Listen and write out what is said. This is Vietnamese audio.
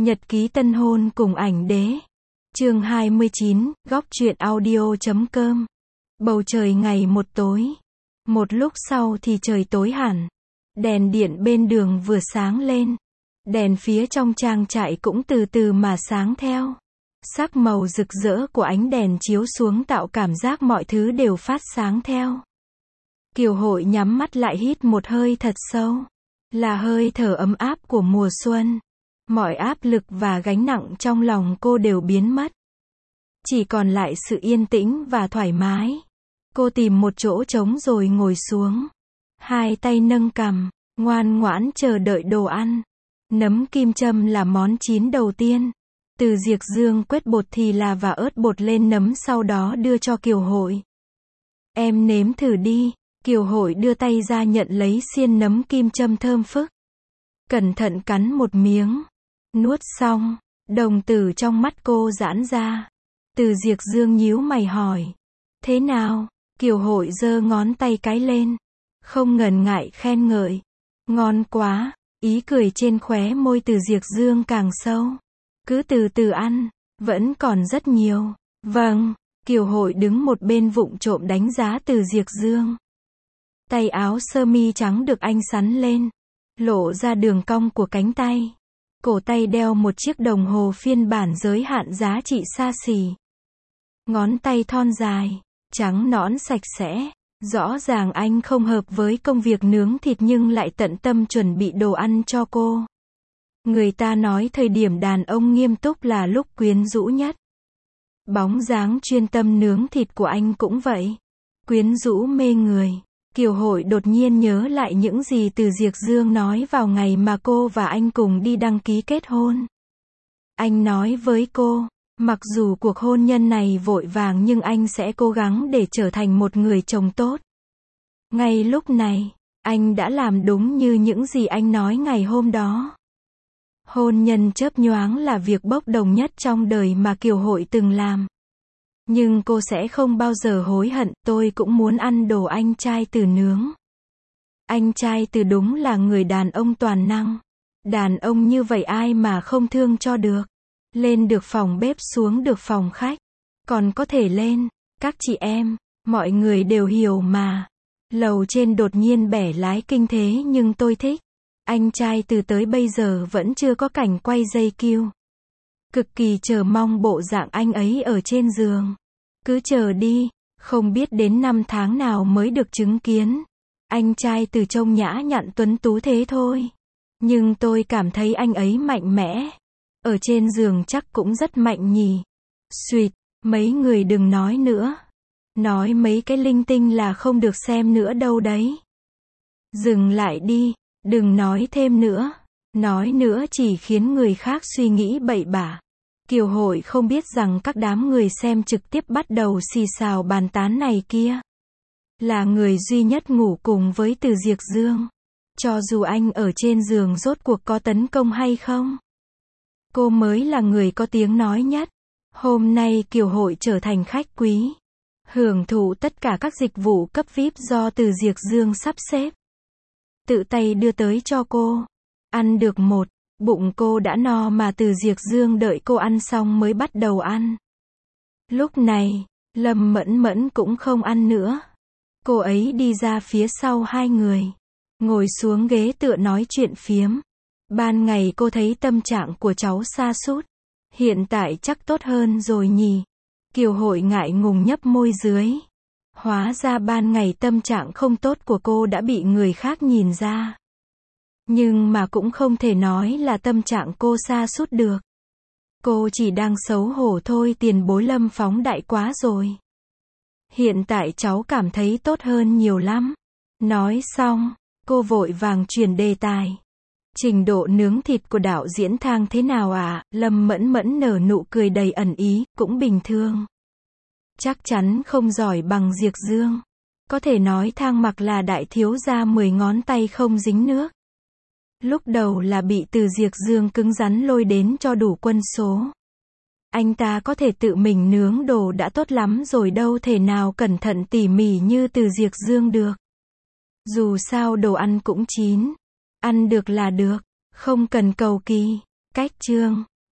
Nhật ký tân hôn cùng ảnh đế. Chương 29, góc truyện audio.com. Bầu trời ngày một tối. Một lúc sau thì trời tối hẳn. Đèn điện bên đường vừa sáng lên. Đèn phía trong trang trại cũng từ từ mà sáng theo. Sắc màu rực rỡ của ánh đèn chiếu xuống tạo cảm giác mọi thứ đều phát sáng theo. Kiều Hội nhắm mắt lại hít một hơi thật sâu. Là hơi thở ấm áp của mùa xuân. Mọi áp lực và gánh nặng trong lòng cô đều biến mất. Chỉ còn lại sự yên tĩnh và thoải mái. Cô tìm một chỗ trống rồi ngồi xuống. Hai tay nâng cằm, ngoan ngoãn chờ đợi đồ ăn. Nấm kim châm là món chín đầu tiên. Từ Diệc Dương quết bột thì là và ớt bột lên nấm, sau đó đưa cho Kiều Hội. Em nếm thử đi. Kiều Hội đưa tay ra nhận lấy xiên nấm kim châm thơm phức. Cẩn thận cắn một miếng. Nuốt xong, đồng tử trong mắt cô giãn ra. Từ Diệc Dương nhíu mày hỏi. Thế nào? Kiều Hội giơ ngón tay cái lên. Không ngần ngại khen ngợi. Ngon quá. Ý cười trên khóe môi Từ Diệc Dương càng sâu. Cứ từ từ ăn. Vẫn còn rất nhiều. Vâng. Kiều Hội đứng một bên vụng trộm đánh giá Từ Diệc Dương. Tay áo sơ mi trắng được anh sắn lên. Lộ ra đường cong của cánh tay. Cổ tay đeo một chiếc đồng hồ phiên bản giới hạn giá trị xa xỉ. Ngón tay thon dài, trắng nõn sạch sẽ. Rõ ràng anh không hợp với công việc nướng thịt nhưng lại tận tâm chuẩn bị đồ ăn cho cô. Người ta nói thời điểm đàn ông nghiêm túc là lúc quyến rũ nhất. Bóng dáng chuyên tâm nướng thịt của anh cũng vậy. Quyến rũ mê người. Kiều Hội đột nhiên nhớ lại những gì Từ Diệc Dương nói vào ngày mà cô và anh cùng đi đăng ký kết hôn. Anh nói với cô, mặc dù cuộc hôn nhân này vội vàng nhưng anh sẽ cố gắng để trở thành một người chồng tốt. Ngay lúc này, anh đã làm đúng như những gì anh nói ngày hôm đó. Hôn nhân chớp nhoáng là việc bốc đồng nhất trong đời mà Kiều Hội từng làm. Nhưng cô sẽ không bao giờ hối hận. Tôi cũng muốn ăn đồ anh trai Từ nướng. Anh trai Từ đúng là người đàn ông toàn năng. Đàn ông như vậy ai mà không thương cho được. Lên được phòng bếp, xuống được phòng khách. Còn có thể lên. Các chị em, mọi người đều hiểu mà. Lầu trên đột nhiên bẻ lái kinh thế nhưng tôi thích. Anh trai Từ tới bây giờ vẫn chưa có cảnh quay dây cue. Cực kỳ chờ mong bộ dạng anh ấy ở trên giường. Cứ chờ đi, không biết đến năm tháng nào mới được chứng kiến. Anh trai Từ trông nhã nhặn tuấn tú thế thôi. Nhưng tôi cảm thấy anh ấy mạnh mẽ. Ở trên giường chắc cũng rất mạnh nhỉ. Xuyệt, mấy người đừng nói nữa. Nói mấy cái linh tinh là không được xem nữa đâu đấy. Dừng lại đi, đừng nói thêm nữa. Nói nữa chỉ khiến người khác suy nghĩ bậy bạ. Kiều Hội không biết rằng các đám người xem trực tiếp bắt đầu xì xào bàn tán này kia. Là người duy nhất ngủ cùng với Từ Diệc Dương. Cho dù anh ở trên giường rốt cuộc có tấn công hay không. Cô mới là người có tiếng nói nhất. Hôm nay Kiều Hội trở thành khách quý. Hưởng thụ tất cả các dịch vụ cấp VIP do Từ Diệc Dương sắp xếp. Tự tay đưa tới cho cô. Ăn được một. Bụng cô đã no mà Từ Diệc Dương đợi cô ăn xong mới bắt đầu ăn. Lúc này, Lâm Mẫn Mẫn cũng không ăn nữa. Cô ấy đi ra phía sau hai người. Ngồi xuống ghế tựa nói chuyện phiếm. Ban ngày cô thấy tâm trạng của cháu sa sút. Hiện tại chắc tốt hơn rồi nhỉ. Kiều Hội ngại ngùng nhấp môi dưới. Hóa ra ban ngày tâm trạng không tốt của cô đã bị người khác nhìn ra. Nhưng mà cũng không thể nói là tâm trạng cô sa sút được. Cô chỉ đang xấu hổ thôi, tiền bối Lâm phóng đại quá rồi. Hiện tại cháu cảm thấy tốt hơn nhiều lắm. Nói xong, cô vội vàng chuyển đề tài. Trình độ nướng thịt của đạo diễn Thang thế nào ạ? Lâm Mẫn Mẫn nở nụ cười đầy ẩn ý, cũng bình thường. Chắc chắn không giỏi bằng Diệc Dương. Có thể nói Thang mặc là đại thiếu gia 10 ngón tay không dính nước. Lúc đầu là bị Từ Diệc Dương cứng rắn lôi đến cho đủ quân số. Anh ta có thể tự mình nướng đồ đã tốt lắm rồi, đâu thể nào cẩn thận tỉ mỉ như Từ Diệc Dương được. Dù sao đồ ăn cũng chín. Ăn được là được, không cần cầu kỳ. Cách chương